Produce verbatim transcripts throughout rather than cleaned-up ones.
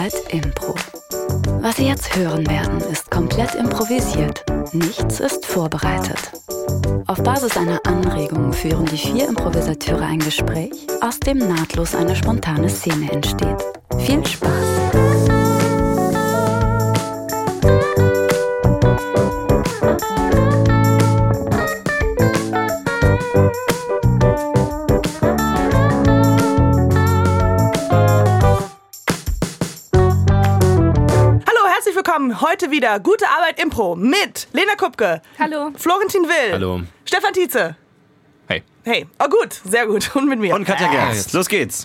Arbeit Impro. Was Sie jetzt hören werden, ist komplett improvisiert. Nichts ist vorbereitet. Auf Basis einer Anregung führen die vier Improvisateure ein Gespräch, aus dem nahtlos eine spontane Szene entsteht. Viel Spaß! Heute wieder Gute Arbeit Impro mit Lena Kupke. Hallo. Florentin Will. Hallo. Stefan Tietze. Hey. Hey. Oh gut, sehr gut. Und mit mir. Und Katja Gerst. Los geht's.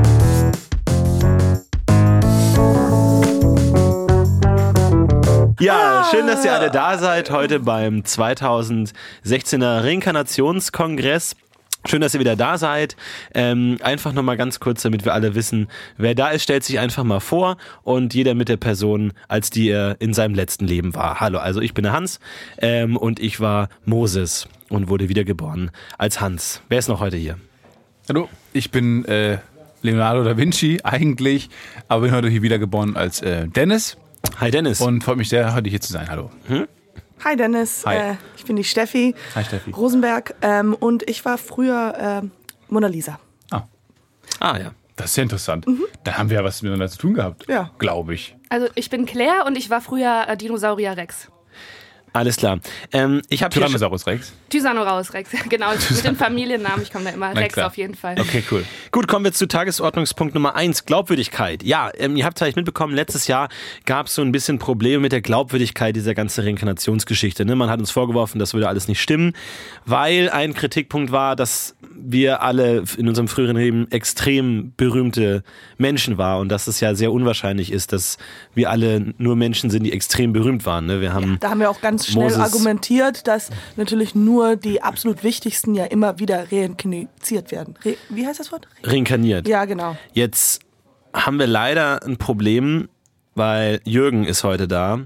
Ja, ah. Schön, dass ihr alle da seid. Heute beim zweitausendsechzehner Reinkarnationskongress. Schön, dass ihr wieder da seid. Ähm, einfach nochmal ganz kurz, damit wir alle wissen, wer da ist, stellt sich einfach mal vor und jeder mit der Person, als die er in seinem letzten Leben war. Hallo, also ich bin der Hans ähm, und ich war Moses und wurde wiedergeboren als Hans. Wer ist noch heute hier? Hallo, ich bin äh, Leonardo da Vinci eigentlich, aber bin heute hier wiedergeboren als äh, Dennis. Hi Dennis. Und freut mich sehr, heute hier zu sein. Hallo. Hm? Hi Dennis, Hi. Äh, ich bin die Steffi, Hi, Steffi. Rosenberg ähm, und ich war früher äh, Mona Lisa. Ah. ah ja, das ist ja interessant. Mhm. Da haben wir ja was miteinander zu tun gehabt, ja. Glaube ich. Also ich bin Claire und ich war früher äh, Dinosaurier Rex. Alles klar. Ähm, ich habe Tyrannosaurus Rex. Tyrannosaurus Rex, genau. Mit dem Familiennamen, ich komme da immer. Na, Rex klar. Auf jeden Fall. Okay, cool. Gut, kommen wir zu Tagesordnungspunkt Nummer eins, Glaubwürdigkeit. Ja, ähm, ihr habt vielleicht mitbekommen, letztes Jahr gab es so ein bisschen Probleme mit der Glaubwürdigkeit dieser ganzen Reinkarnationsgeschichte. Ne? Man hat uns vorgeworfen, das würde alles nicht stimmen, weil ein Kritikpunkt war, dass wir alle in unserem früheren Leben extrem berühmte Menschen waren und dass es ja sehr unwahrscheinlich ist, dass wir alle nur Menschen sind, die extrem berühmt waren. Ne? Wir haben ja, da haben wir auch ganz schnell Moses argumentiert, dass natürlich nur die absolut wichtigsten ja immer wieder reinkarniert werden. Re- Wie heißt das Wort? Reinkarniert. Ja, genau. Jetzt haben wir leider ein Problem, weil Jürgen ist heute da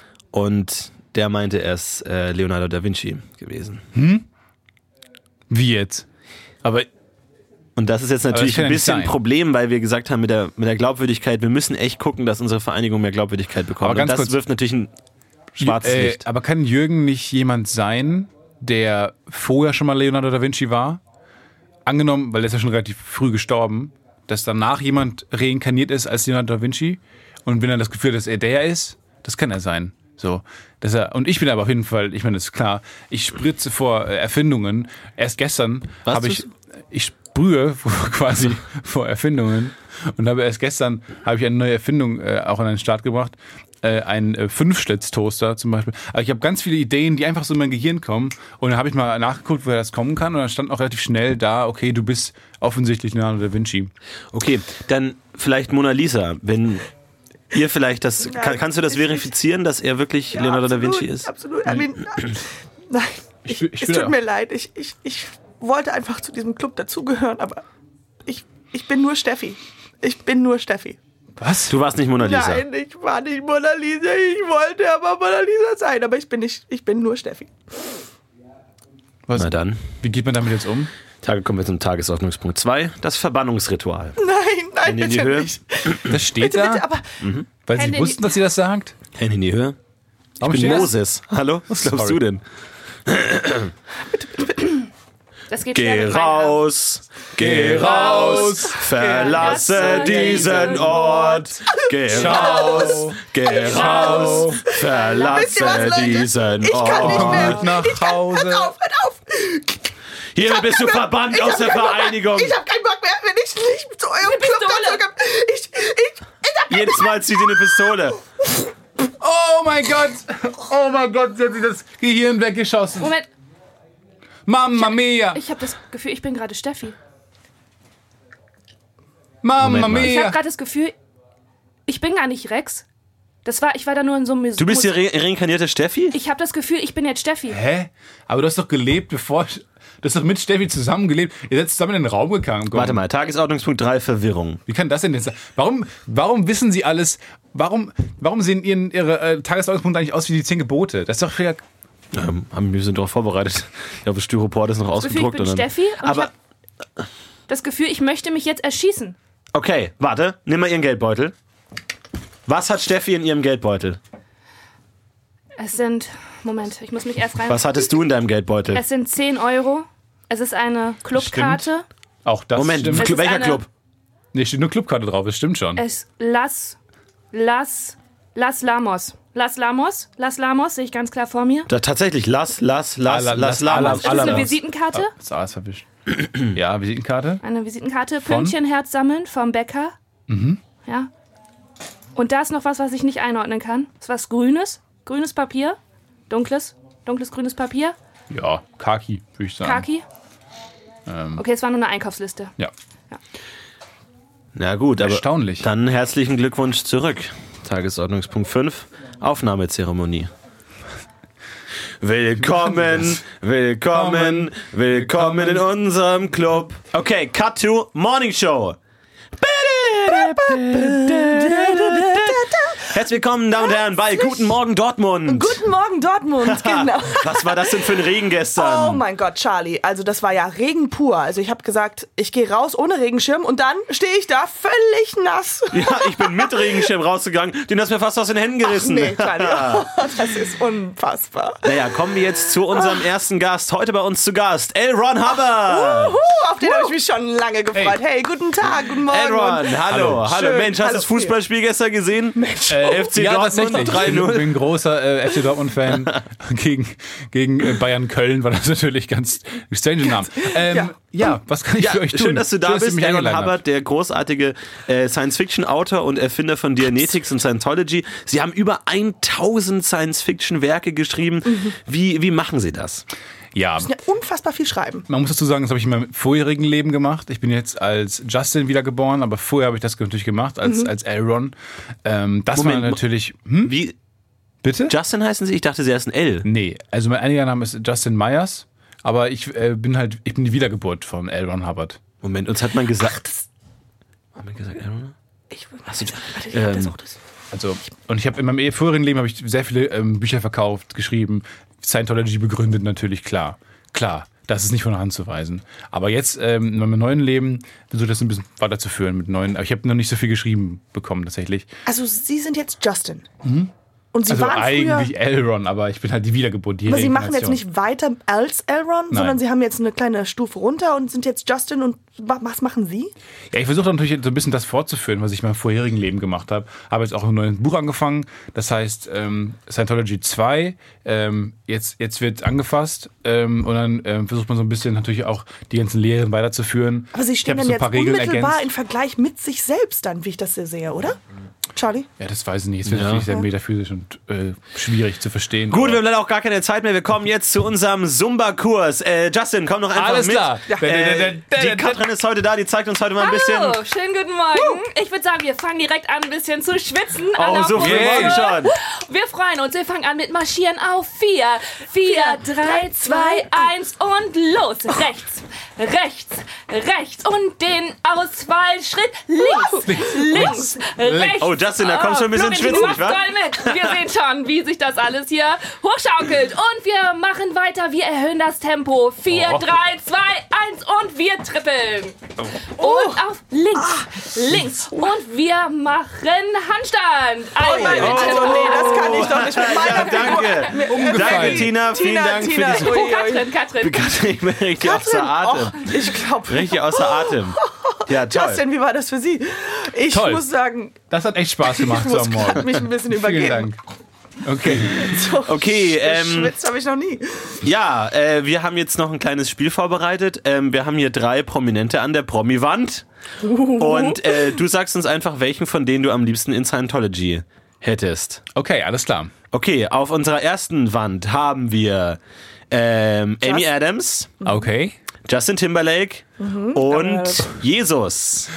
und der meinte, er ist äh, Leonardo da Vinci gewesen. Hm? Wie jetzt? Aber und das ist jetzt natürlich ein bisschen ein Problem, weil wir gesagt haben mit der, mit der Glaubwürdigkeit, wir müssen echt gucken, dass unsere Vereinigung mehr Glaubwürdigkeit bekommt. Aber ganz und das kurz, wirft natürlich ein schwarzes äh, Licht. Aber kann Jürgen nicht jemand sein, der vorher schon mal Leonardo da Vinci war? Angenommen, weil er ist ja schon relativ früh gestorben, dass danach jemand reinkarniert ist als Leonardo da Vinci und wenn er das Gefühl hat, dass er der ist, das kann er sein. So, dass er, und ich bin aber auf jeden Fall, ich meine, das ist klar, ich spritze vor äh, Erfindungen. Erst gestern habe ich, ich sprühe vor, quasi vor Erfindungen und habe erst gestern habe ich eine neue Erfindung äh, auch an den Start gebracht. Äh, ein äh, Fünf-Schlitz-Toaster zum Beispiel. Also ich habe ganz viele Ideen, die einfach so in mein Gehirn kommen und dann habe ich mal nachgeguckt, woher das kommen kann und dann stand auch relativ schnell da, okay, du bist offensichtlich Leonardo da Vinci. Okay, dann vielleicht Mona Lisa, wenn ihr vielleicht das, kann, kannst du das verifizieren, dass er wirklich ja, Leonardo absolut, da Vinci ist? Absolut, I mean, nein, ich, ich, es tut mir leid, ich, ich, ich wollte einfach zu diesem Club dazugehören, aber ich, ich bin nur Steffi. Ich bin nur Steffi. Was? Du warst nicht Mona Lisa? Nein, ich war nicht Mona Lisa. Ich wollte aber Mona Lisa sein, aber ich bin nicht, ich bin nur Steffi. Was? Na dann. Wie geht man damit jetzt um? Tage kommen wir zum Tagesordnungspunkt zwei, das Verbannungsritual. Nein, nein, Hände in die Höhe. Nicht. Das steht bitte, da? bitte, aber mhm. Weil Sie wussten, dass sie das sagt? Hände in die Höhe. Ich Warum bin Moses. Das? Hallo? Was glaubst Sorry. du denn? bitte, bitte, bitte. Das geht geh raus, geh raus, verlasse diesen Ort. Geh raus, geh raus, verlasse was, diesen ich Ort. kann nicht mehr. Mit nach Hause. Hört auf, hört auf. Hiermit bist du verbannt aus der Vereinigung. Ich hab keinen Bock mehr, wenn ich nicht zu eurem Club dazu komme. Ich, ich, ich hab Jedes Mal zieht sie eine Pistole. Oh mein Gott, oh mein Gott, sie hat sich das Gehirn weggeschossen. Moment. Mamma mia! Ich habe das Gefühl, ich bin gerade Steffi. Mamma mia! Ich habe gerade das Gefühl, ich bin gar nicht Rex. Das war, ich war da nur in so einem... Mus- du bist die re- reinkarnierte Steffi? Ich habe das Gefühl, ich bin jetzt Steffi. Hä? Aber du hast doch gelebt, bevor... Du hast doch mit Steffi zusammengelebt. Ihr seid zusammen in den Raum gegangen. Warte mal, Tagesordnungspunkt drei, Verwirrung. Wie kann das denn jetzt sein? Warum, warum wissen Sie alles? Warum, warum sehen Ihren, Ihre äh, Tagesordnungspunkte eigentlich aus wie die zehn Gebote? Das ist doch wieder... Ähm, haben wir sind darauf vorbereitet. Ich glaube, das Styropor ist noch das Gefühl, ausgedruckt. Ich bin und dann, Steffi und aber, ich hab das Gefühl, ich möchte mich jetzt erschießen. Okay, warte. Nimm mal Ihren Geldbeutel. Was hat Steffi in ihrem Geldbeutel? Es sind, Moment, ich muss mich erst rein. Was hattest du in deinem Geldbeutel? Es sind zehn Euro. Es ist eine Clubkarte. Auch das Moment, stimmt. welcher eine, Club? Nee, steht nur Clubkarte drauf, das stimmt schon. Es Las, Las, Las Lamos. Las Lamos, Las Lamos, sehe ich ganz klar vor mir. Da, tatsächlich, Las, Las, Las, Ala- Las, Las- Lamas. Ist das eine Visitenkarte? Ah, das alles verwischt. Ja, Visitenkarte. Eine Visitenkarte. Von? Pünktchenherz sammeln vom Bäcker. Mhm. Ja. Und da ist noch was, was ich nicht einordnen kann. Das ist was Grünes. Grünes Papier. Dunkles. Dunkles grünes Papier. Ja, Kaki, würde ich sagen. Kaki. Ähm, Okay, es war nur eine Einkaufsliste. Ja. Na gut, aber Erstaunlich. dann herzlichen Glückwunsch zurück. Tagesordnungspunkt fünf, Aufnahmezeremonie. Willkommen, willkommen, willkommen in unserem Club. Okay, cut to Morning Show. Herzlich willkommen, Damen und Herren, bei Guten Morgen Dortmund. Guten Morgen, Dortmund, genau. Was war das denn für ein Regen gestern? Oh mein Gott, Charlie, also das war ja Regen pur. Also ich habe gesagt, ich gehe raus ohne Regenschirm und dann stehe ich da völlig nass. Ja, ich bin mit Regenschirm rausgegangen, den hast du mir fast aus den Händen gerissen. Ach nee, Charlie, oh, das ist unfassbar. Naja, kommen wir jetzt zu unserem ersten Gast. Heute bei uns zu Gast, L. Ron Hubbard. Uhu, auf den habe ich mich schon lange gefreut. Hey, guten Tag, guten Morgen. L. Ron, hallo, hallo. Schön. Mensch, hast du Hallo, das Fußballspiel gestern gesehen? Mensch. Äh, F C ja, Dortmund tatsächlich. drei Ich bin, null. bin ein großer äh, F C Dortmund-Fan. gegen gegen äh, Bayern Köln war das natürlich ganz strange Namen. Ähm, ja. ja, was kann ich Ja, für euch tun? schön, dass du da Schön, bist, mich L. Ron eingeladen habt. Hubbard, der großartige äh, Science-Fiction-Autor und Erfinder von Dianetics und Scientology. Sie haben über tausend Science-Fiction-Werke geschrieben. Mhm. Wie, wie machen Sie das? Ja, Ja, unfassbar viel schreiben. man muss dazu sagen, das habe ich in meinem vorherigen Leben gemacht. Ich bin jetzt als Justin wiedergeboren, aber vorher habe ich das natürlich gemacht, als, Mhm. als Aaron. Ähm, das Moment, war natürlich... Hm? Wie? Bitte? Justin heißen Sie? Ich dachte, Sie heißen L. Nee, also mein einiger Name ist Justin Myers, aber ich äh, bin halt, ich bin die Wiedergeburt von L. Ron Hubbard. Moment, uns hat man gesagt... Hat man gesagt, L. Ron? Ich, Ach so, warte, ich hab das ähm, auch das. Also, und ich habe in meinem eh- vorherigen Leben habe ich sehr viele ähm, Bücher verkauft, geschrieben, Scientology begründet natürlich, klar. Klar, das ist nicht von der Hand zu weisen. Aber jetzt ähm, in meinem neuen Leben versuche ich das ein bisschen weiterzuführen mit neuen, aber ich habe noch nicht so viel geschrieben bekommen tatsächlich. Also Sie sind jetzt Justin. Und Sie Also waren früher... eigentlich Elron, aber ich bin halt die Wiedergeburt, die Aber Sie machen jetzt Reinkarnation. nicht weiter als Elron, Nein. sondern Sie haben jetzt eine kleine Stufe runter und sind jetzt Justin. Und wa- was machen Sie? Ja, ich versuche natürlich so ein bisschen das fortzuführen, was ich in meinem vorherigen Leben gemacht habe. Habe jetzt auch ein neues Buch angefangen, das heißt ähm, Scientology zwei. Ähm, jetzt, jetzt wird angefasst ähm, und dann ähm, versucht man so ein bisschen natürlich auch die ganzen Lehren weiterzuführen. Aber Sie Ich stehen habe dann so ein jetzt paar Regeln unmittelbar ergänzt. in Vergleich mit sich selbst dann, wie ich das hier sehe, oder? Charlie? Ja, das weiß ich nicht. Es wird Ja. natürlich sehr metaphysisch und äh, schwierig zu verstehen. Gut, aber- wir haben leider auch gar keine Zeit mehr. Wir kommen jetzt zu unserem Zumba-Kurs. Äh, Justin, komm doch einfach Alles mit. klar. Ja. Äh, die Katrin ist heute da, die zeigt uns heute mal ein bisschen... Hallo, schönen guten Morgen. Ich würde sagen, wir fangen direkt an, ein bisschen zu schwitzen. Oh, An der so früh Pose. morgen schon. Wir freuen uns. Wir fangen an mit Marschieren auf vier. Vier, drei, zwei, eins und los. Rechts, rechts, rechts und den Ausfallschritt links, links, rechts. Oh, Justin, da kommst du ein bisschen ins Florentin, Schwitzen, du nicht machst wahr? toll mit. Wir sehen schon, wie sich das alles hier hochschaukelt. Und wir machen weiter. Wir erhöhen das Tempo. Vier, Oh. drei, zwei, eins und wir trippeln. Und auf links, links. Und wir machen Handstand. Einmal Oh, bitte. oh, nee, das kann ich doch nicht mit meiner Ja, danke. Danke, Tina. Vielen Tina, Dank Tina. für diese... Oh, Katrin, Katrin. Katrin, ich bin richtig außer Atem. Oh, ich glaube. Richtig außer Atem. Ja, toll. Justin, wie war das für Sie? Ich Toll. muss sagen, Das hat echt Spaß gemacht ich so muss am gerade Morgen. mich ein bisschen Vielen übergeben. Dank. Okay. So, Okay, ähm, geschwitzt habe ich noch nie. Ja, äh, wir haben jetzt noch ein kleines Spiel vorbereitet. Ähm, wir haben hier drei Prominente an der Promi-Wand. Und äh, du sagst uns einfach, welchen von denen du am liebsten in Scientology hättest. Okay, alles klar. Okay, auf unserer ersten Wand haben wir ähm, Amy Just- Adams, Okay. Justin Timberlake und Jesus.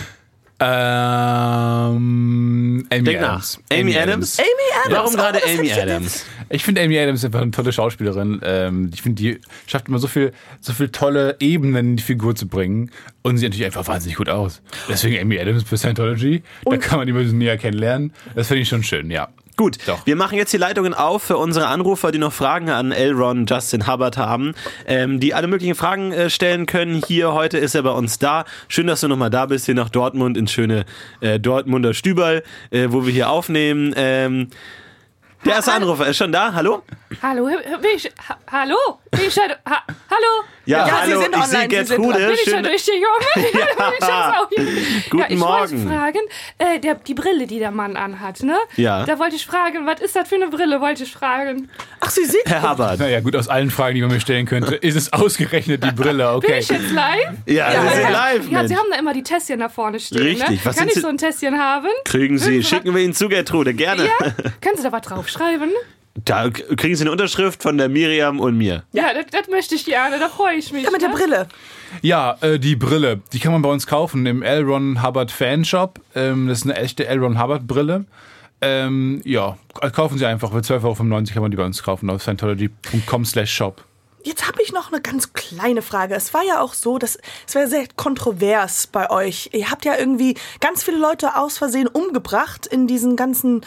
Ähm, Amy Denk nach. Adams. Amy Adams? Amy Adams. Warum gerade oh, das hätte Amy ich jetzt- Adams? Ich finde Amy Adams einfach eine tolle Schauspielerin. Ähm, ich finde, die schafft immer so viel, so viel tolle Ebenen in die Figur zu bringen. Und sie sieht natürlich einfach wahnsinnig gut aus. Deswegen Amy Adams für Scientology. Da kann man die ein bisschen näher kennenlernen. Das finde ich schon schön, ja. Gut, Doch. wir machen jetzt die Leitungen auf für unsere Anrufer, die noch Fragen an L. Ron Justin Hubbard haben, ähm, die alle möglichen Fragen äh, stellen können. Hier, heute ist er bei uns da. Schön, dass du nochmal da bist, hier nach Dortmund, ins schöne äh, Dortmunder Stüberl, äh, wo wir hier aufnehmen. Ähm, der erste Anrufer ist schon da. Hallo? Hallo, bin ich, ha, hallo? Bin ich, ha, hallo? Ja, Ja, hallo, Sie sind ich online, sehe Sie sind Gertrude. dran. Bin ich Schön, schon richtig, Junge? Ja. Ich hab's auch hier. Guten ja, ich Morgen. wollte fragen, äh, der, die Brille, die der Mann anhat, ne? Ja. Da wollte ich fragen, was ist das für eine Brille, wollte ich fragen. Ach, Sie sind... Herr Hubbard. Naja, gut, aus allen Fragen, die man mir stellen könnte, ist es ausgerechnet die Brille, Bin okay. ich jetzt live? Ja, Ja, wir sind ja. live, Ja, Mensch. Sie haben da immer die Tässchen da vorne stehen, Richtig. ne? Was Kann sind ich Sie- so ein Tässchen haben? Kriegen Sie, schicken wir Ihnen zu, Gertrude, gerne. Ja? Können Sie da was draufschreiben? Da k- kriegen Sie eine Unterschrift von der Miriam und mir. Ja, das, das möchte ich gerne, da freue ich mich. Ja, mit der ne? Brille. Ja, äh, die Brille, die kann man bei uns kaufen im L. Ron Hubbard Fanshop. Ähm, das ist eine echte L. Ron Hubbard Brille. Ähm, ja, kaufen Sie einfach. Für zwölf Euro fünfundneunzig kann man die bei uns kaufen auf scientology punkt com slash shop. Jetzt habe ich noch eine ganz kleine Frage. Es war ja auch so, dass es war sehr kontrovers bei euch. Ihr habt ja irgendwie ganz viele Leute aus Versehen umgebracht in diesen ganzen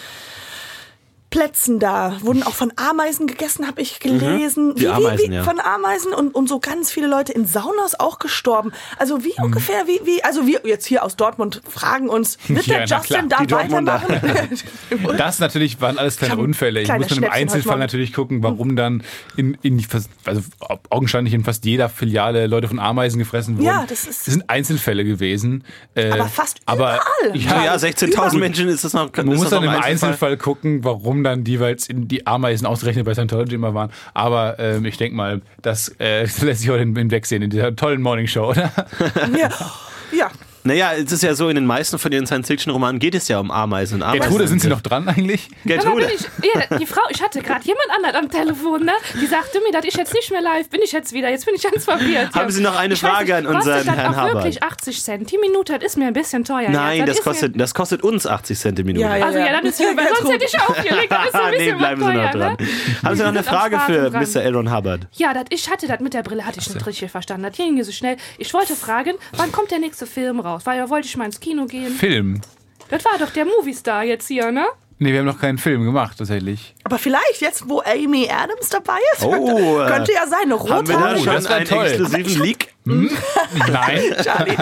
Plätzen da. Wurden auch von Ameisen gegessen, habe ich gelesen. Die Ameisen, wie, wie, ja. Von Ameisen und, und so ganz viele Leute in Saunas auch gestorben. Also wie ungefähr, wie, wie, also wir jetzt hier aus Dortmund fragen uns, wird Ja, der na Justin klar, da die Dortmunder. weitermachen? Das natürlich waren alles kleine Ich hab Unfälle. Ich kleine muss dann im Schnäppchen heute Einzelfall Morgen. natürlich gucken, warum dann in, in die, fast- also augenscheinlich in fast jeder Filiale Leute von Ameisen gefressen wurden. Ja, das ist- Das sind Einzelfälle gewesen. Äh, Aber fast aber, überall. Ja, Ja, ja sechzehntausend Menschen ist das noch. man ist muss das dann noch im ein Einzelfall gucken, warum dann jeweils in die Ameisen ausgerechnet bei Scientology immer waren. Aber ähm, ich denke mal, das äh, lässt sich heute hinwegsehen in dieser tollen Morningshow, oder? Ja, ja. Naja, es ist ja so, in den meisten von den Science-Fiction-Romanen geht es ja um Ameisen und Ameisen. Gertrude, sind Sie noch dran eigentlich? Sag mal, Gertrude. bin ich, ja, die Frau, ich hatte gerade jemand anderen am Telefon, ne? Die sagte mir, dass ich jetzt nicht mehr live bin, ich jetzt wieder. Jetzt bin ich ganz verwirrt. Haben Sie noch eine Ich weiß Frage nicht, an unseren kostet das Herrn auch Hubbard? wirklich achtzig Cent. Die Minute, das ist mir ein bisschen teuer. Nein, jetzt. das ist kostet, mir, das kostet uns achtzig Cent die Minute. Ja, ja. Also ja, dann ist gut, weil sonst hätte ich aufgelegt. Das ist so ein nee, bisschen bleiben was Sie noch teuer, dran. ne? Haben Sie noch eine sind am Frage für Sparen dran. Mister L. Ron Hubbard? Ja, das, ich hatte das mit der Brille, hatte ich nicht richtig verstanden. Das ging so schnell. Ich wollte fragen, wann kommt der nächste Film raus? Weil da wollte ich mal ins Kino gehen. Film. Das war doch der Movie-Star jetzt hier, ne? Nee, wir haben noch keinen Film gemacht, tatsächlich. Aber vielleicht jetzt, wo Amy Adams dabei ist, Oh, könnte, könnte ja sein, eine Haben wir da rothaarige. schon das wär einen toll. exklusiven Leak? Nein. Charlie.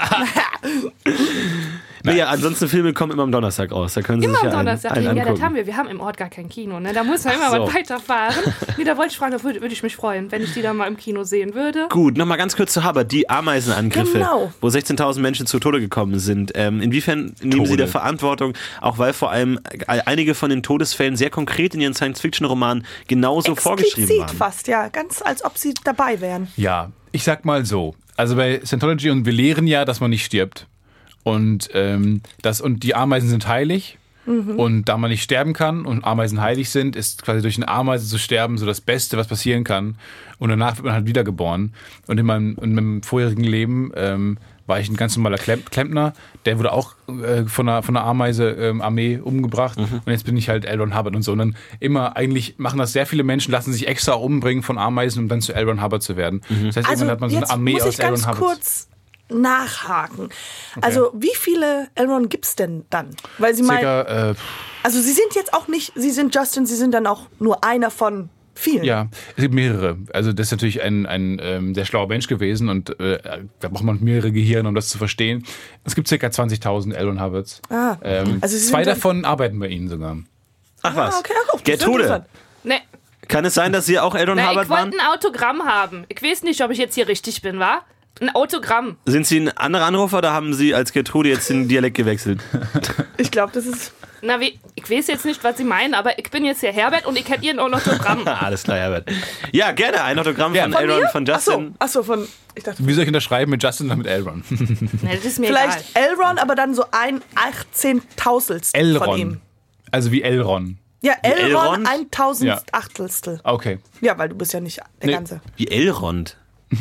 Nee, ansonsten Filme kommen immer am Donnerstag raus. Da können Sie Immer sich am ja einen, Donnerstag. einen Ja, das angucken. haben wir. Wir haben im Ort gar kein Kino, ne? Da muss man immer Ach so. was weiterfahren. Nee, da wollte ich fragen, da würde, würde ich mich freuen, wenn ich die da mal im Kino sehen würde. Gut, nochmal ganz kurz zu Hubbard. Die Ameisenangriffe, Genau. wo sechzehntausend Menschen zu Tode gekommen sind. Ähm, inwiefern nehmen Sie Tode. der Verantwortung, auch weil vor allem einige von den Todesfällen sehr konkret in Ihren Science-Fiction-Romanen genauso vorgeschrieben Explizit waren? fast, ja. Ganz als ob sie dabei wären. Ja, ich sag mal so. Also bei Scientology, und wir lehren ja, dass man nicht stirbt. Und, ähm, das, und die Ameisen sind heilig. Und da man nicht sterben kann und Ameisen heilig sind, ist quasi durch eine Ameise zu sterben so das Beste, was passieren kann. Und danach wird man halt wiedergeboren. Und in meinem, in meinem vorherigen Leben ähm, war ich ein ganz normaler Klemm- Klempner. Der wurde auch äh, von einer, von einer Ameise-Armee umgebracht. Und jetzt bin ich halt L. Ron Hubbard und so. Und dann immer, eigentlich machen das sehr viele Menschen, lassen sich extra umbringen von Ameisen, um dann zu L. Ron Hubbard zu werden. Das heißt, Also irgendwann hat man so eine jetzt Armee muss aus ich L. Ron ganz Hubbards. kurz nachhaken. Also wie viele Elron gibt's denn dann? Weil Sie meinen, Circa, äh, also Sie sind jetzt auch nicht, Sie sind Justin, Sie sind dann auch nur einer von vielen. ja, es gibt mehrere. Also das ist natürlich ein, ein ähm, sehr schlauer Mensch gewesen und äh, da braucht man mehrere Gehirne, um das zu verstehen. Es gibt circa zwanzigtausend L. Ron Hubbards. Ah, Ähm, also Sie sind zwei dann- davon arbeiten bei Ihnen sogar. Ach was. Ah, okay, ja, gut, das ist Gertrude, interessant. Ne, kann es sein, dass Sie auch L. Ron ne, ich Hubbard waren? wollte ein Autogramm haben. Ich weiß nicht, ob ich jetzt hier richtig bin, wa? Ein Autogramm. Sind Sie ein anderer Anrufer oder haben Sie als Gertrude jetzt den Dialekt gewechselt? Ich glaube, das ist. Na, wie, ich weiß jetzt nicht, was Sie meinen, aber ich bin jetzt hier Herbert und ich hätte Ihnen auch noch ein Autogramm. Alles klar, Herbert. Ja, gerne. Ein Autogramm Ja. von Von L. Ron, Mir? von Ach so, Justin. ach so, von. Ich dachte, Wie soll ich unterschreiben mit Justin oder mit Elron? Ne, das ist mir vielleicht egal. Elron, aber dann so ein achtzehntausendstel von ihm. Elron. Also wie Elron. Ja, Elron Elrond? ein Tausendachttelstel. Okay. Ja, weil du bist ja nicht der Nee. Ganze. Wie Elrond.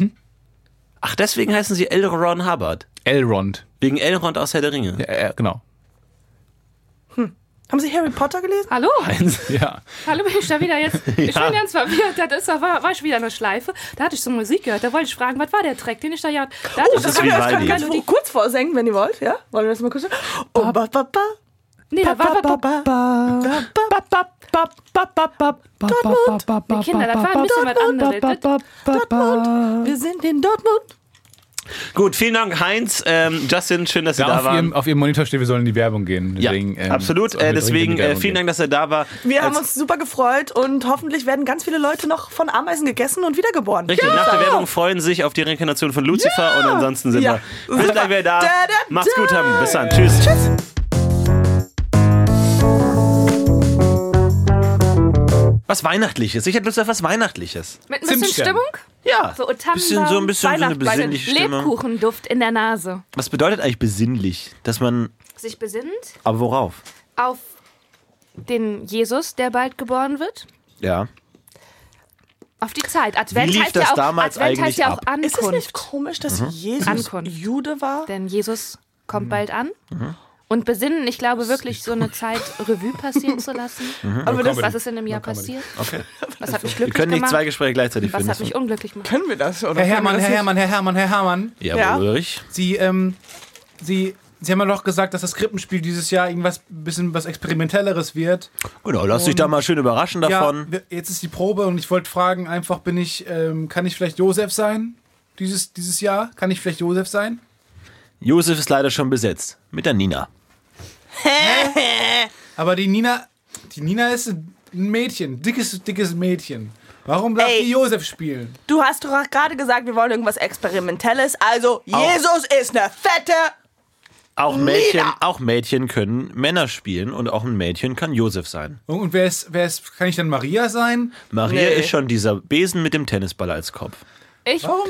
Ach, deswegen heißen Sie L. Ron Hubbard. Elrond. Wegen Elrond aus Herr der Ringe. Ja, äh, genau. Haben Sie Harry Potter gelesen? Hallo? Ja. Hallo, bin ich da wieder jetzt? Ich Ja. bin ganz verwirrt. Das ist, war, war ich wieder eine Schleife. Da hatte ich so Musik gehört. Da wollte ich fragen, was war der Track, den ich da ja. Da hatte Oh, ich das so können wir Vivaldi. das ganz kurz vorsingen, wenn ihr wollt. Ja? Wollen wir das mal kurz? Oh, ba, ba, ba. Nee, da war Die Kinder, das war ein bisschen was anderes. Dortmund. Wir sind in Dortmund. Gut, vielen Dank, Heinz. Ähm, Justin, schön, dass Sie Da da auf waren. ihrem, auf Ihrem Monitor steht, wir sollen in die Werbung gehen. Deswegen, ja, ähm, absolut. sollen wir Äh, deswegen dringend in die äh, Werbung vielen gehen. Dank, dass er da war. Wir haben Als- uns super gefreut und hoffentlich werden ganz viele Leute noch von Ameisen gegessen und wiedergeboren. Richtig, nach der Werbung freuen sich auf die Reinkarnation von Lucifer und ansonsten sind Ja. wir. Bis gleich wieder da. Da, da, Macht's da. gut, haben. Bis dann. Tschüss. Tschüss. Was Weihnachtliches. Ich hätte Lust auf was Weihnachtliches. Mit ein bisschen Zimtstern. Stimmung? Ja. So Tannenbaum, bisschen, so ein bisschen so eine Weihnachtsbäume, besinnliche Stimmung. Lebkuchenduft in der Nase. Was bedeutet eigentlich besinnlich? Dass man. Sich besinnt Aber worauf? auf den Jesus, der bald geboren wird. Ja. Auf die Zeit. Advent Wie lief heißt das ja auch, damals Advent heißt eigentlich ja auch ab? Ankunft. Ist es nicht komisch, dass Jesus Ankunft. Jude war? Denn Jesus kommt bald an. Und besinnen, ich glaube wirklich, so eine Zeit Revue passieren zu lassen. Aber das, Was ist in einem Jahr passiert? Okay. Was hat mich Wir glücklich können nicht gemacht? zwei Gespräche gleichzeitig Was führen. hat mich unglücklich gemacht? können wir das? Oder Herr können Herrmann, wir das Herr nicht? Herrmann, Herr Herrmann, Herr Herrmann. Ja, Ja. Ulrich. Sie, ähm, Sie, Sie haben ja doch gesagt, dass das Krippenspiel dieses Jahr irgendwas bisschen was Experimentelleres wird. Genau, lass dich da mal schön überraschen davon. Ja, wir- jetzt ist die Probe und ich wollte fragen, einfach bin ich, ähm, kann ich vielleicht Josef sein? Dieses, dieses Jahr? Kann ich vielleicht Josef sein? Josef ist leider schon besetzt. Mit der Nina. Aber die Nina, die Nina ist ein Mädchen, dickes, dickes Mädchen. Warum darf Ey. die Josef spielen? Du hast doch gerade gesagt, wir wollen irgendwas Experimentelles. Also, Jesus ist eine fette... Auch Mädchen, Nina! auch Mädchen können Männer spielen und auch ein Mädchen kann Josef sein. Und, und wer ist, wer ist, kann ich dann Maria sein? Maria Nee. ist schon dieser Besen mit dem Tennisball als Kopf. Ich Warum?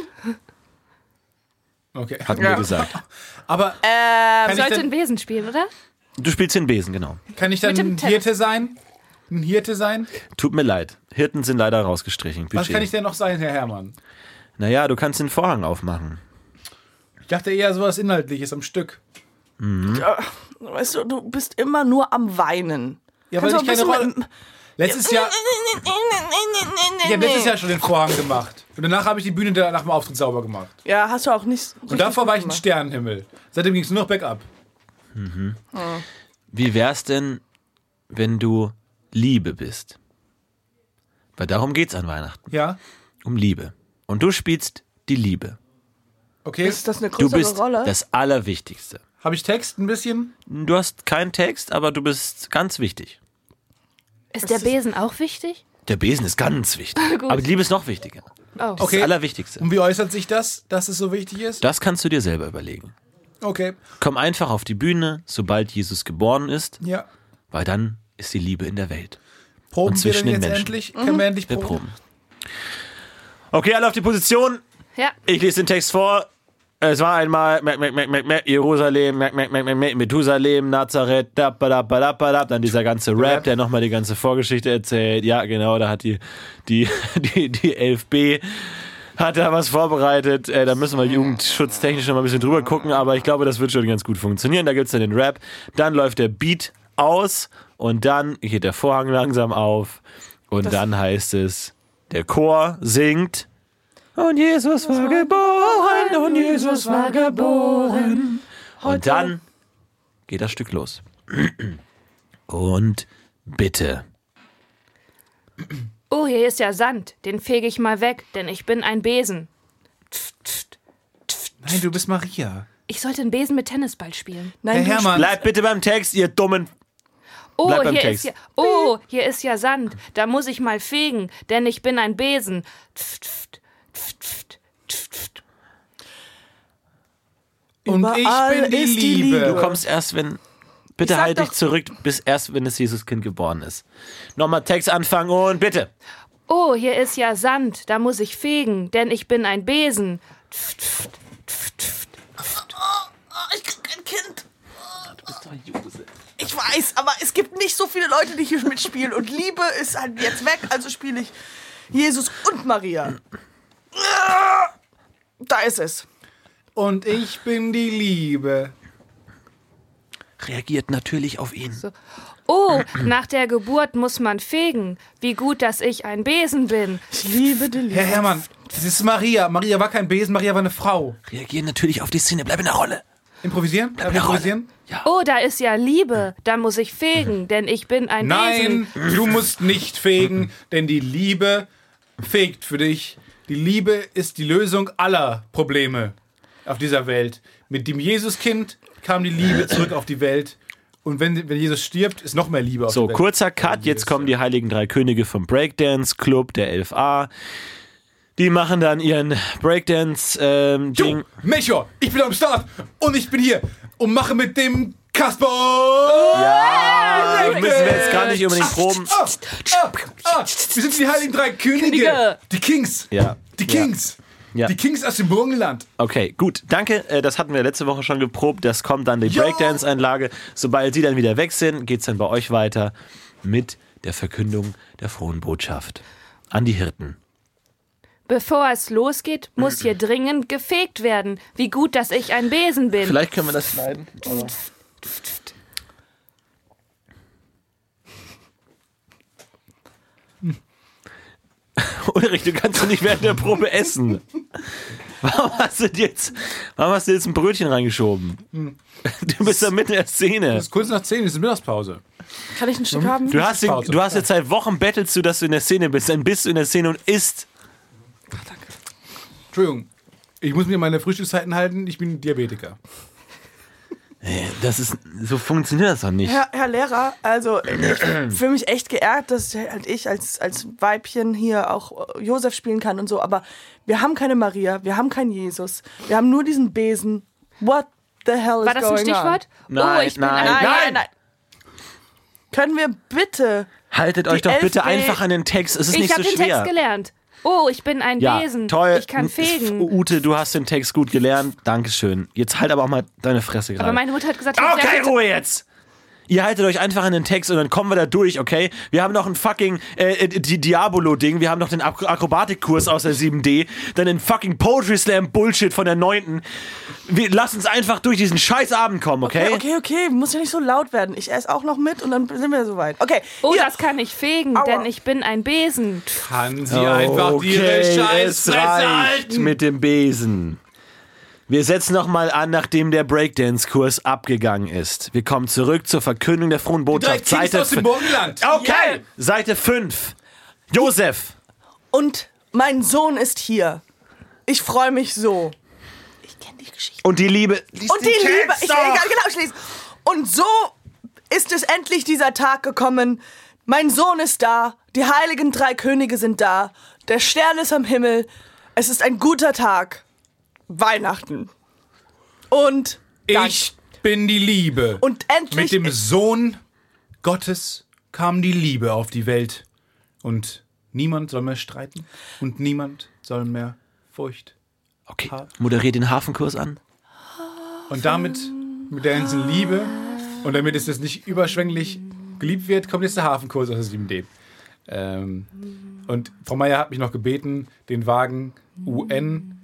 Okay. Hat mir gesagt. Aber Ähm, kann, ich sollte dann, ein Wesen spielen, oder? Du spielst den Besen, genau. kann ich dann mit dem ein Tennis. Hirte sein? Ein Hirte sein? Tut mir leid. Hirten sind leider rausgestrichen. Was Budget. kann ich denn noch sein, Herr Herrmann? Naja, du kannst den Vorhang aufmachen. Ich dachte eher sowas Inhaltliches am Stück. weißt du, du bist immer nur am Weinen. Ja, weil ich Kannst du keine ein Rolle. bisschen Letztes Jahr, ich habe letztes Jahr schon den Vorhang gemacht. Und danach habe ich die Bühne da nach dem Auftritt sauber gemacht. Ja, hast du auch nicht. Und davor war ich ein Sternenhimmel. Seitdem ging es nur noch bergab. Wie wär's denn, wenn du Liebe bist? Weil darum geht's an Weihnachten. Ja, Um Liebe. Und du spielst die Liebe. okay. Ist das eine Du größere bist Rolle? das Allerwichtigste. Habe ich Text ein bisschen? Du hast keinen Text, aber du bist ganz wichtig. Ist der Besen auch wichtig? Der Besen ist ganz wichtig. Gut. Aber die Liebe ist noch wichtiger. Oh. Das Okay. ist das Allerwichtigste. Und wie äußert sich das, dass es so wichtig ist? Das kannst du dir selber überlegen. Okay. Komm einfach auf die Bühne, sobald Jesus geboren ist, Ja. weil dann ist die Liebe in der Welt. Proben Und wir zwischen denn den jetzt Menschen. endlich? Können wir endlich Wir proben? proben. Okay, alle auf die Position. Ja. Ich lese den Text vor. Es war einmal Mac, Mac, Mac, Mac, Mac, Jerusalem, Mac, Mac, Mac, Mac, Mac, Methusalem, Nazareth, da, ba, da, ba, da, ba, da. Dann dieser ganze Rap, Rap. der nochmal die ganze Vorgeschichte erzählt. Ja, genau, da hat die, die, die, die elf B hat da was vorbereitet. Äh, da müssen wir jugendschutztechnisch noch mal ein bisschen drüber gucken, aber ich glaube, das wird schon ganz gut funktionieren. Da gibt's dann den Rap. Dann läuft der Beat aus und dann geht der Vorhang langsam auf und dann heißt es, der Chor singt. Und Jesus war geboren, und Jesus war geboren. Und dann geht das Stück los. Und bitte. Oh, hier ist ja Sand. Den fege ich mal weg, denn ich bin ein Besen. Nein, du bist Maria. Ich sollte einen Besen mit Tennisball spielen. Nein, Herr du Herrmann. Bleibt bitte beim Text, ihr dummen. Oh, Bleib beim hier Text. ist ja, oh, hier ist ja Sand. Da muss ich mal fegen, denn ich bin ein Besen. Und ich Überall bin die ist die Liebe. Du kommst erst, wenn. Bitte Ich sag halt dich doch- zurück, bis erst, wenn das Jesuskind geboren ist. Nochmal Text anfangen und bitte. Oh, hier ist ja Sand. Da muss ich fegen, denn ich bin ein Besen. Ich krieg kein Kind. Ich weiß, aber es gibt nicht so viele Leute, die hier mitspielen. Und Liebe ist halt jetzt weg, also spiele ich Jesus und Maria. Da ist es. Und ich bin die Liebe. Reagiert natürlich auf ihn. Oh, nach der Geburt muss man fegen. Wie gut, dass ich ein Besen bin. Ich liebe die Liebe. Herr Herrmann, das ist Maria. Maria war kein Besen, Maria war eine Frau. Reagieren natürlich auf die Szene. Bleib in der Rolle. Improvisieren? Darf ich improvisieren? Oh, da ist ja Liebe. Da muss ich fegen, denn ich bin ein Nein, Besen. du musst nicht fegen, denn die Liebe fegt für dich. Die Liebe ist die Lösung aller Probleme auf dieser Welt. Mit dem Jesuskind kam die Liebe zurück auf die Welt. Und wenn, wenn Jesus stirbt, ist noch mehr Liebe auf So, der Welt. kurzer Cut. Jetzt kommen die heiligen drei Könige vom Breakdance Club, der elf a. Die machen dann ihren Breakdance-Ding. Jo, Melchior, ich bin am Start und ich bin hier und mache mit dem Kasper. Ja, das müssen wir jetzt gar nicht unbedingt proben. Ah, ah, ah, wir sind die heiligen drei Könige. Könige. Die Kings. Ja. Die Kings. Ja. Die Kings aus dem Burgenland. Okay, gut. Danke. Äh, Das hatten wir letzte Woche schon geprobt. Das kommt dann die Ja. Breakdance-Einlage. Sobald sie dann wieder weg sind, geht's dann bei euch weiter mit der Verkündung der frohen Botschaft an die Hirten. Bevor es losgeht, muss hier dringend gefegt werden. Wie gut, dass ich ein Besen bin. Vielleicht können wir das schneiden. Ulrich, du kannst doch nicht während der Probe essen. Warum hast du jetzt, warum hast du jetzt ein Brötchen reingeschoben? Du bist da mitten in der Szene. Das ist kurz nach zehn, das ist Mittagspause. Kann ich ein Stück haben? Du hast, den, Pause. du hast jetzt seit Wochen bettelst du, dass du in der Szene bist. Dann bist du in der Szene und isst. Entschuldigung, ich muss mir meine Frühstückszeiten halten, ich bin Diabetiker. Das ist, so funktioniert das doch nicht. Herr, Herr Lehrer, also ich fühle mich echt geehrt, dass halt ich als, als Weibchen hier auch Josef spielen kann und so, aber wir haben keine Maria, wir haben keinen Jesus, wir haben nur diesen Besen. What the hell is War das ein going Stichwort? on? oh, Nein, ich bin nein, ein Nein, nein. nein, nein. Können wir bitte... Haltet euch doch elf bitte B. einfach an den Text. Es ist Ich nicht so habe den schwer. Text gelernt. Oh, ich bin ein Ja, Besen. toll. Ich kann fegen. Ute, du hast den Text gut gelernt. Dankeschön. Jetzt halt aber auch mal deine Fresse gerade. Aber meine Mutter hat gesagt, ich hab Okay, sehr viel- Ruhe jetzt! Ihr haltet euch einfach an den Text und dann kommen wir da durch, okay? Wir haben noch ein fucking äh, die Diabolo-Ding, wir haben noch den Ak- Akrobatikkurs aus der sieben D, dann den fucking Poetry Slam Bullshit von der neunten Wir lassen uns einfach durch diesen scheiß Abend kommen, okay? Okay, okay, muss ja nicht so laut werden. Ich esse auch noch mit und dann sind wir soweit. Okay, Oh, hier. das kann ich fegen, Aua. denn ich bin ein Besen. Kann sie einfach Okay, ihre es Scheißfresse reicht halten? mit dem Besen. Wir setzen nochmal an, nachdem der Breakdance-Kurs abgegangen ist. Wir kommen zurück zur Verkündung der frohen Drei Botschaft. Kings Seite aus dem f- Burgenland. Okay, Yeah. Seite fünf. Josef. Und mein Sohn ist hier. Ich freue mich so. Ich kenne die Geschichte. Und die Liebe. Lies Und die den Liebe. Text Ich, doch. egal, genau, ich lese. Und so ist es endlich dieser Tag gekommen. Mein Sohn ist da. Die heiligen drei Könige sind da. Der Stern ist am Himmel. Es ist ein guter Tag. Weihnachten. Und Dank. Ich bin die Liebe. Und endlich Mit dem Sohn Gottes kam die Liebe auf die Welt. Und niemand soll mehr streiten. Und niemand soll mehr Furcht. Okay, moderiert den Hafenkurs an. Und damit, mit der ganzen Liebe und damit es jetzt nicht überschwänglich geliebt wird, kommt jetzt der Hafenkurs aus der sieben D. Ähm, und Frau Meier hat mich noch gebeten, den Wagen U N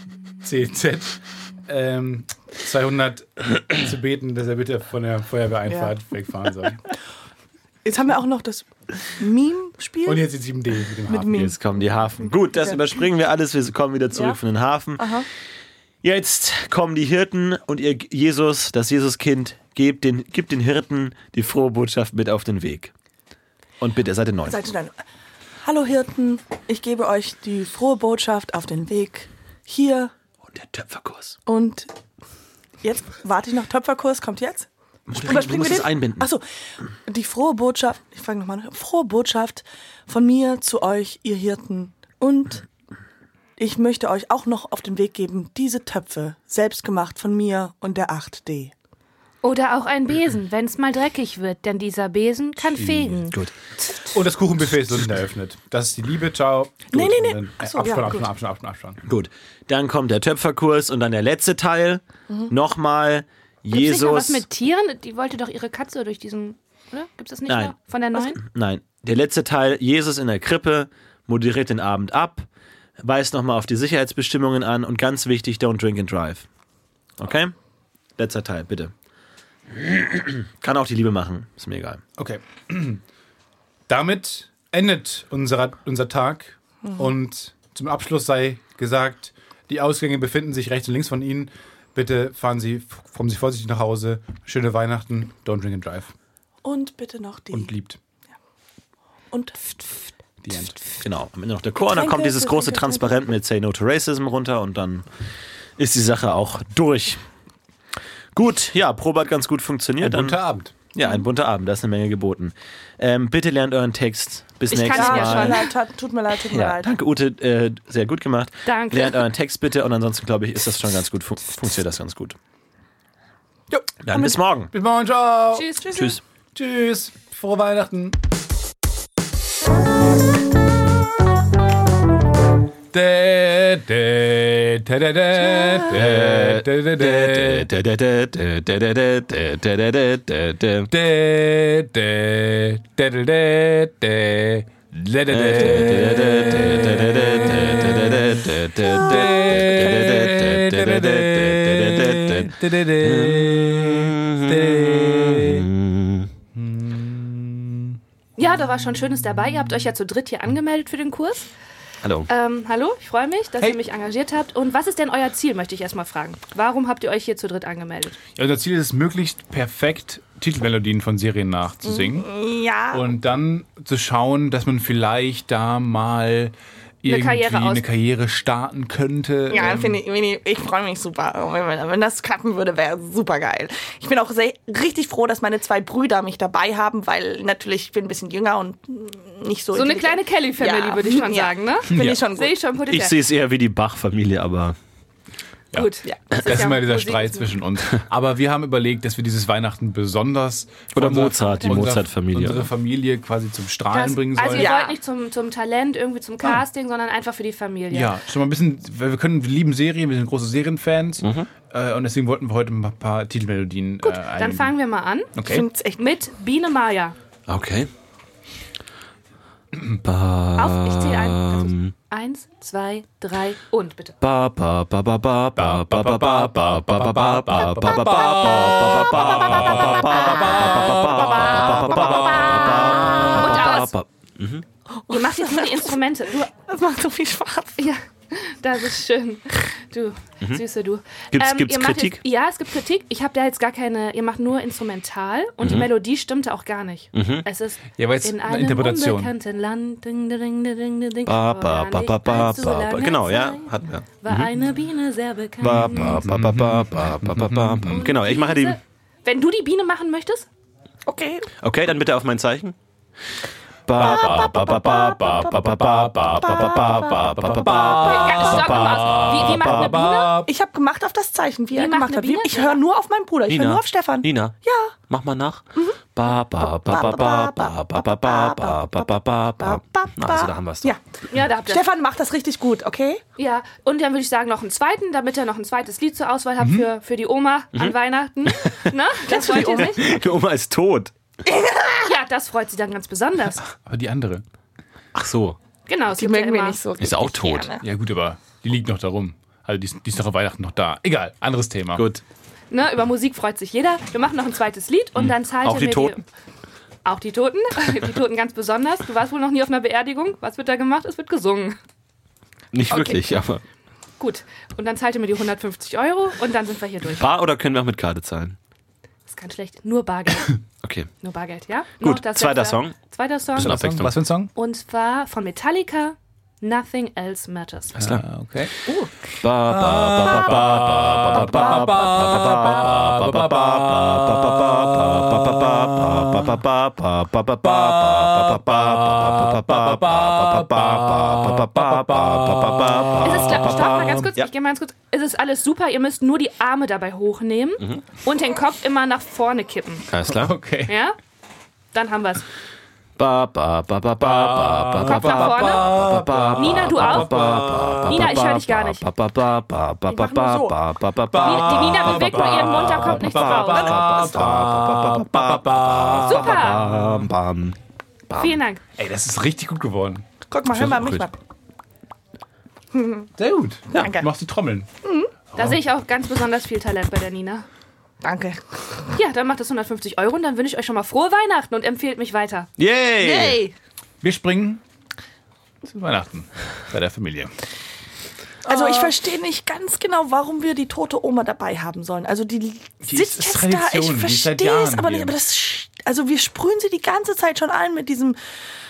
C Z ähm, zweihundert zu beten, dass er bitte von der Feuerwehreinfahrt wegfahren soll. Jetzt haben wir auch noch das Meme-Spiel. Und jetzt die sieben D mit dem Mit Hafen. Meme. Jetzt kommen die Hafen. Gut, das Okay. überspringen wir alles. Wir kommen wieder zurück Ja. von den Hafen. Aha. Jetzt kommen die Hirten und ihr Jesus, das Jesuskind, gebt den, gibt den Hirten die frohe Botschaft mit auf den Weg. Und bitte, Seite neun. Seite neun. Hallo Hirten, ich gebe euch die frohe Botschaft auf den Weg. Hier Und der Töpferkurs. und jetzt warte ich noch. Töpferkurs kommt jetzt. Du musst es einbinden. Achso, die frohe Botschaft, ich fange nochmal an. Frohe Botschaft von mir zu euch, ihr Hirten. Und ich möchte euch auch noch auf den Weg geben, diese Töpfe, selbst gemacht von mir und der acht D. Oder auch ein Besen, wenn es mal dreckig wird, denn dieser Besen kann fegen. Gut. Und das Kuchenbuffet ist unten eröffnet. Das ist die Liebe, ciao. Nee, Gut, nee, nee. und dann- Ach so, Abspann, ja, Abspann, gut. Abspann, Abspann, Abspann. Gut. Dann kommt der Töpferkurs und dann der letzte Teil. Nochmal Gibt's nicht noch was Jesus. mit Tieren? Die wollte doch ihre Katze durch diesen, oder? Gibt's das nicht Nein. noch? Von der neuen? Nein, der letzte Teil, Jesus in der Krippe, moderiert den Abend ab, weist nochmal auf die Sicherheitsbestimmungen an und ganz wichtig, don't drink and drive. Okay? Letzter Teil, bitte. Kann auch die Liebe machen, ist mir egal. Okay. Damit endet unser, unser Tag und zum Abschluss sei gesagt, die Ausgänge befinden sich rechts und links von Ihnen. Bitte fahren Sie, kommen Sie vorsichtig nach Hause. Schöne Weihnachten. Don't drink and drive. Und bitte noch die. Und liebt. Und Die End. Genau, am Ende noch der Chor und dann kommt dieses große Transparent mit Say No to Racism runter und dann ist die Sache auch durch. Gut, ja, Probe hat ganz gut funktioniert. Ein bunter Dann, Abend. ja, ein bunter Abend, da ist eine Menge geboten. Ähm, bitte lernt euren Text. Bis Ich kann nächstes ihn ja Mal. schon. leid, tut- tut mir leid, tut mir Ja, leid. danke Ute, äh, sehr gut gemacht. Danke. Lernt euren Text bitte und ansonsten glaube ich, ist das schon ganz gut, fun funktioniert das ganz gut. Jo. Dann bis morgen. Bis morgen, ciao. Tschüss, tschüss. Tschüss. Tschüss. Frohe Weihnachten. Da, da, da, da, da, da, da, da, da. Ja, da war schon Schönes dabei. Ihr habt euch ja zu dritt hier angemeldet für den Kurs. Hallo. Ähm, hallo, ich freue mich, dass Hey. ihr mich engagiert habt. Und was ist denn euer Ziel, möchte ich erstmal fragen. Warum habt ihr euch hier zu dritt angemeldet? Ja, unser Ziel ist es, möglichst perfekt Titelmelodien von Serien nachzusingen. Ja. Und dann zu schauen, dass man vielleicht da mal irgendwie Karriere aus- eine Karriere starten könnte. Ja, Ähm, finde ich, finde ich, ich freue mich super. Wenn, wenn das klappen würde, wäre super geil. Ich bin auch sehr, richtig froh, dass meine zwei Brüder mich dabei haben, weil natürlich ich bin ein bisschen jünger und nicht so So eine intelligent. kleine Kelly-Family, Ja. würde ich schon Ja. sagen, ne? Finde Ja. ich schon Sehe gut. ich schon Ich Potenzial. sehe es eher wie die Bach-Familie, aber Ja. Gut. Ja. Das ist ja immer dieser Musik. Streit zwischen uns. Aber wir haben überlegt, dass wir dieses Weihnachten besonders Oder unser- Mozart, die unser- Mozart-Familie. Unsere Familie quasi zum Strahlen Das, bringen also sollen. ihr Ja. wollt nicht zum, zum Talent, irgendwie zum Casting, sondern einfach für die Familie. Ja, schon mal ein bisschen, weil wir können, wir lieben Serien, wir sind große Serienfans äh, und deswegen wollten wir heute ein paar Titelmelodien Gut, äh, dann ein- fangen wir mal an Ich Okay. finde es echt mit Biene Maya. okay. Auf, ich zähle ein. Ganz kurz. Eins, zwei, drei und bitte. Ba ba ba ba ba ba ba ba ba ba ba ba ba ba ba ba ba Und aus. ba. Ihr macht jetzt nur die Instrumente. Du, Das macht so viel Spaß. ja, das ist schön. Du, Süße, du. Gibt's- Ähm, gibt's ihr macht Kritik? Jetzt, ja, es gibt Kritik. Ich habe da jetzt gar keine. Ihr macht nur instrumental und die Melodie stimmte auch gar nicht. Es ist Ja, aber jetzt in eine einem Interpretation. unbekannten Land. Ding, ding, ding, ding, ding, Ba vor ba gar ba nicht ba ba allzu ba ba. langer Genau, ja, Zeit hatten wir. War eine Biene sehr bekannt. Ba ba ba ba ba ba ba ba ba ba. Genau, ich mache die. Wenn du die Biene machen möchtest? Okay. Okay, dann bitte auf mein Zeichen. Ba ba ba ba ba ba ba ba ba ba ba ba ba ba ba. Ja, stopp mal. Wie, wie macht eine Biene? Ich habe gemacht auf das Zeichen, wie, er macht gemacht eine hat. Wie, Biene? ich höre nur auf meinen Bruder, ich höre Nina, nur auf Stefan. Nina, Ja. mach mal nach. Ba ba ba ba ba ba ba ba ba ba ba ba ba. Na, also da haben wir es. Ja. Ja, da habt ihr. Stefan macht das richtig gut, okay? Ja, und dann würde ich sagen, noch einen zweiten, damit ihr noch ein zweites Lied zur Auswahl habt für, für die Oma an Weihnachten. Ne? Das freut ihr sich? Die Oma ist tot. Ja, das freut sie dann ganz besonders. Aber die andere. Ach so. Genau, es Die gibt ja mögen wir immer. nicht so. Ist auch richtig tot. gerne. Ja gut, aber die liegt noch da rum. Also die ist, die ist doch an Weihnachten noch da. Egal, anderes Thema. Gut. Ne, über Musik freut sich jeder. Wir machen noch ein zweites Lied und dann zahlt Auch ihr die mir Toten? Die, auch die Toten. Die Toten ganz besonders. Du warst wohl noch nie auf einer Beerdigung. Was wird da gemacht? Es wird gesungen. Nicht wirklich, aber. Gut. Und dann zahlt ihr mir die hundertfünfzig Euro und dann sind wir hier durch. Bar oder können wir auch mit Karte zahlen? Das ist ganz schlecht. Nur Bargeld. Okay. Nur Bargeld, ja? Gut, Noch das zweiter letzte- Song. Zweiter Song. Bisschen Was, Abwechslung. was für ein Song? Und zwar von Metallica, Nothing Else Matters. Alles klar. Ah, okay. Ba ba ba ba ba ba ba ba Es ist, stopp mal ganz kurz, Ja. ich gehe mal ganz kurz. Es ist alles super, ihr müsst nur die Arme dabei hochnehmen und den Kopf immer nach vorne kippen. Alles klar. Okay. Ja? Dann haben wir's. Ba ba ba ba ba ba Kopf nach vorne. Nina, du auch? Nina, ich höre dich gar nicht. Ba ba ba ba ba ba ba ba ba ba ba. Die Nina bewegt nur ihren Mund, da kommt nichts raus. Super. Bam. Vielen Dank. Ey, das ist richtig gut geworden. Guck mal, hör mal mich Gut. mal. Sehr gut. Ja, Danke. du machst die Trommeln. Da sehe ich auch ganz besonders viel Talent bei der Nina. Danke. Ja, dann macht das hundertfünfzig Euro und dann wünsche ich euch schon mal frohe Weihnachten und empfehlt mich weiter. Yay! Yay. Wir springen zu Weihnachten bei der Familie. Also ich verstehe nicht ganz genau, warum wir die tote Oma dabei haben sollen. Also die, Die sitzt ist jetzt Tradition, da, ich die ist seit verstehe es Jahren aber hier. nicht. Aber das, sch- also wir sprühen sie die ganze Zeit schon ein mit diesem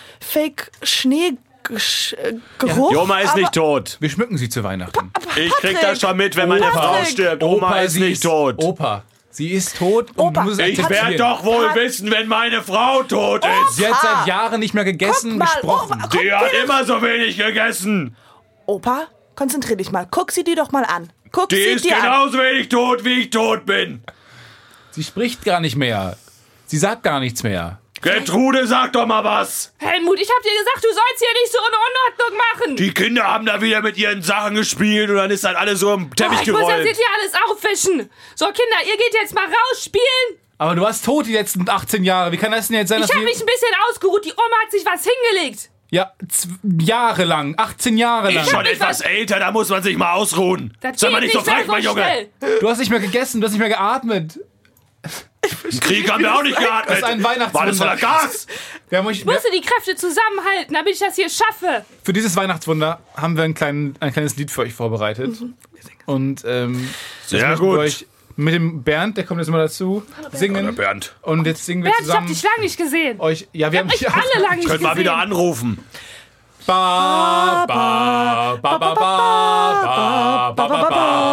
Fake-Schnee-Geruch. Die Oma ist aber nicht tot. Wir schmücken sie zu Weihnachten. Ich krieg das schon mit, wenn meine Patrick. Frau stirbt. Oma ist sie nicht tot. Opa, sie ist tot und Opa, du musst es Ich akzeptieren. werde doch wohl Pat- wissen, wenn meine Frau tot ist. Sie hat seit Jahren nicht mehr gegessen, Guck mal, gesprochen. Opa, guck Die hat dir- immer so wenig gegessen. Opa, konzentrier dich mal. Guck sie dir doch mal an. Guck Die sie ist dir an. genauso wenig tot, wie ich tot bin. Sie spricht gar nicht mehr. Sie sagt gar nichts mehr. Gertrude, sag doch mal was. Helmut, ich hab dir gesagt, du sollst hier nicht so eine Unordnung machen. Die Kinder haben da wieder mit ihren Sachen gespielt und dann ist dann alles so im Oh, Teppich ich muss jetzt gerollt. hier alles aufwischen. So, Kinder, ihr geht jetzt mal raus spielen. Aber du warst tot die letzten achtzehn Jahre. Wie kann das denn jetzt sein, Ich dass habe wir... mich ein bisschen ausgeruht. Die Oma hat sich was hingelegt. Ja, z- Jahre lang. achtzehn Jahre lang. Ich schon nicht etwas was- älter, da muss man sich mal ausruhen. Das Sei mal geht nicht so mehr frech, mein Junge. schnell. Du hast nicht mehr gegessen, du hast nicht mehr geatmet. Im Krieg haben wir auch nicht geatmet. Das ist ein Weihnachtswunder. War das voller Gas? Wir haben euch, Ich musste die Kräfte zusammenhalten, damit ich das hier schaffe. für dieses Weihnachtswunder haben wir ein, klein, ein kleines Lied für euch vorbereitet. Und ähm, das Sehr möchten wir gut. euch mit dem Bernd, der kommt jetzt mal dazu, singen. Bernd. Und jetzt singen wir Bernd, ich hab zusammen dich lange nicht gesehen. euch. Ja, wir haben Ich dich hab euch alle lange nicht Könnt mal gesehen. wieder anrufen. Ba, ba, ba, ba, ba, ba, ba, ba, ba,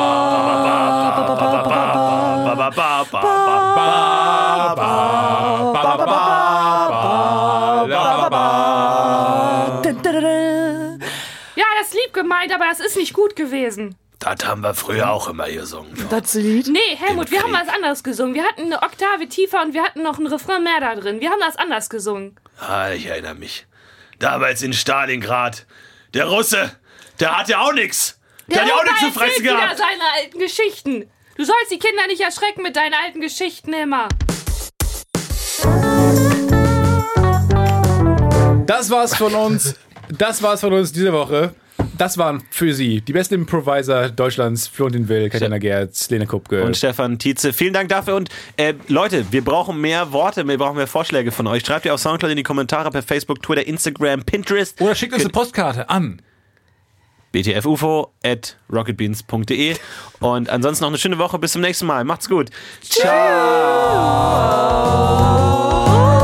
Ba, ba, ba, ba, ba. ba, ba, ba, ba. Da, da, da, da. Ja, das ist lieb gemeint, aber das ist nicht gut gewesen. Das haben wir früher auch immer gesungen. Das Lied. Nee, Helmut, Im wir haben Krieg. was anderes gesungen. Wir hatten eine Oktave tiefer und wir hatten noch einen Refrain mehr da drin. Wir haben das anders gesungen. Ah, ich erinnere mich. Damals in Stalingrad. Der Russe, der hat ja auch nix. Der, hat ja auch Opa nichts zu fressen erzählt wieder gehabt. seine alten Geschichten. Du sollst die Kinder nicht erschrecken mit deinen alten Geschichten immer. Das war's von uns. Das war's von uns diese Woche. Das waren für Sie die besten Improviser Deutschlands. Florentin Will, Katjana Gerz, Lene Kupke. Und Stefan Tietze, vielen Dank dafür. Und äh, Leute, wir brauchen mehr Worte, wir brauchen mehr Vorschläge von euch. Schreibt ihr auf Soundcloud in die Kommentare per Facebook, Twitter, Instagram, Pinterest. Oder schickt uns eine Postkarte an. b t f u f o at rocketbeans punkt d e. Und ansonsten noch eine schöne Woche. Bis zum nächsten Mal. Macht's gut. Ciao.